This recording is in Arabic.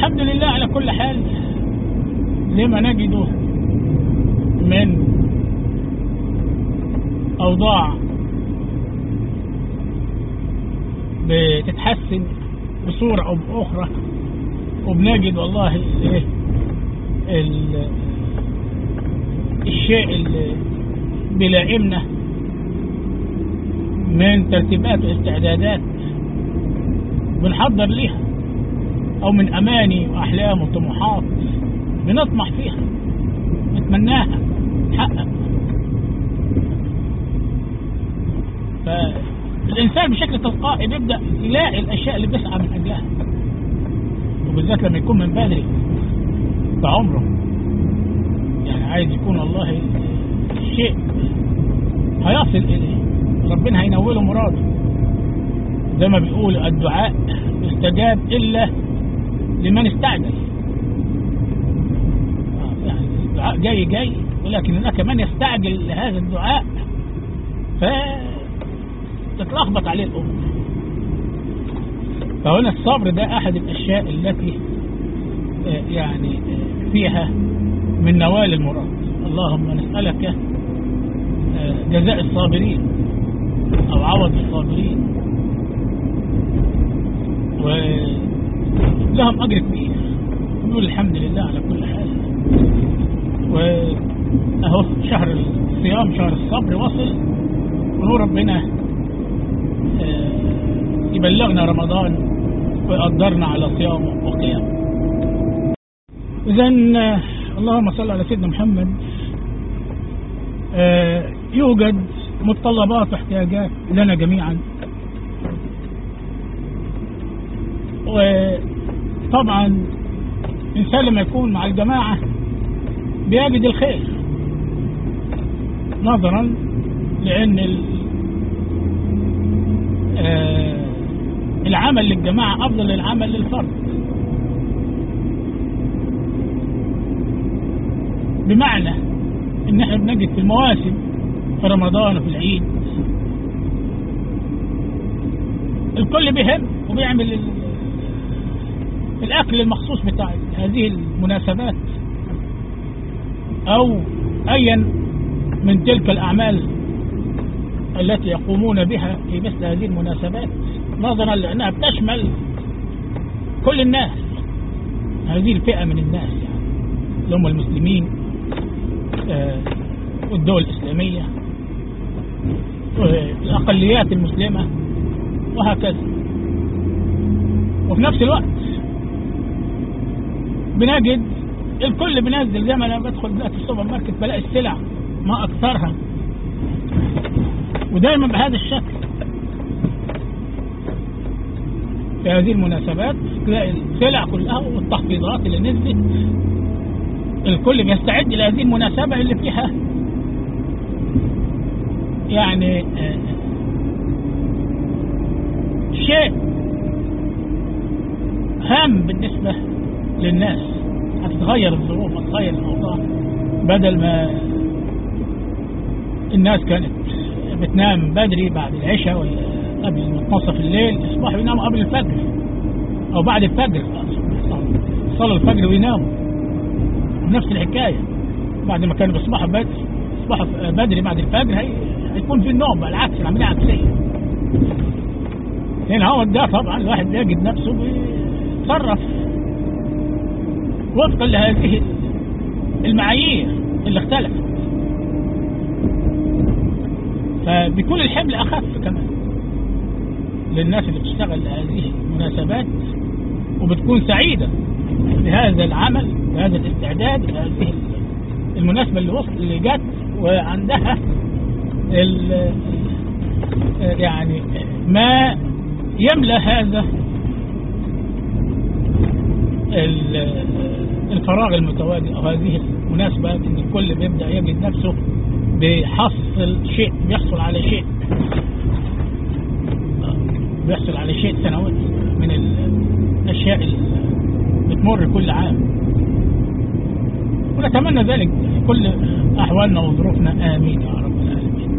الحمد لله على كل حال لما نجده من أوضاع بتتحسن بصورة أو بأخرى، وبنجد والله الشيء اللي بيلائمنا من ترتيبات واستعدادات بنحضر ليها، أو من أماني وأحلام وطموحات بنطمح فيها نتمناها تحقق. فالإنسان بشكل تلقائي بيبدأ يلاقي الأشياء اللي بيسعى من أجلها، وبالذات لما يكون من بدري في عمره، يعني عايز يكون والله الشيء هيصل إليه، ربنا هينوله مراده. زي ما بيقول الدعاء استجاب إلا لمن استعجل. يعني الدعاء جاي، ولكن هناك من يستعجل لهذا الدعاء فتتلخبط عليه الأمور. فهنا الصبر ده أحد الأشياء التي يعني فيها من نوال المراد. اللهم نسألك جزاء الصابرين أو عوض الصابرين، ولهم أجر كبير. نقول الحمد لله على كل حال. وأهو شهر الصيام شهر الصبر وصل، ونور ربنا يبلغنا رمضان ويقدرنا على صيامه وقيامه. إذن اللهم صل على سيدنا محمد. يوجد متطلبات واحتياجات لنا جميعا، وطبعا الإنسان لما يكون مع الجماعة بيجد الخير، نظرا لأن العمل للجماعة أفضل للعمل للفرد. بمعنى إن احنا بنجد في المواسم في رمضان وفي العيد الكل بيهم وبيعمل الأكل المخصوص بتاع هذه المناسبات، أو أيا من تلك الأعمال التي يقومون بها في مثل هذه المناسبات، نظرا لأنها بتشمل كل الناس، هذه الفئة من الناس يعني اللي هم المسلمين والدول الإسلامية والأقليات المسلمة وهكذا. وفي نفس الوقت بنجد الكل بنزل، زي ما أنا بدخل دلوقتي السوبر ماركت بلاقي السلع ما أكثرها، ودائما بهذا الشكل. في هذه المناسبات تلاقي السلع كلها والتخفيضات اللي نزلت، الكل بيستعد لهذه المناسبة اللي فيها يعني شيء هام بالنسبة للناس. هتتغير الظروف، هتتغير الأوضاع. بدل ما الناس كانت بتنام بدري بعد العشاء قبل منتصف الليل، يصبحوا يناموا قبل الفجر أو بعد الفجر، صلوا الفجر ويناموا. ونفس الحكاية بعد ما كانوا بيصبحوا بدري بعد الفجر هيكون في النوم بقى، العكس، العملية عكسية. هنا هو ده طبعا الواحد بيجد نفسه بيتصرف وفقا لهذه المعايير اللي اختلفت، فبيكون الحمل أخف كمان للناس اللي بتشتغل لهذه المناسبات، وبتكون سعيدة بهذا العمل، بهذا الاستعداد لهذه المناسبة اللي جت، وعندها يعني ما يملأ هذا الفراغ المتواجد، أو هذه المناسبة إن الكل بيبدأ يجد نفسه بيحصل شيء، بيحصل على شيء سنوي من الأشياء اللي بتمر كل عام. ونتمنى ذلك في كل أحوالنا وظروفنا، آمين يا رب العالمين.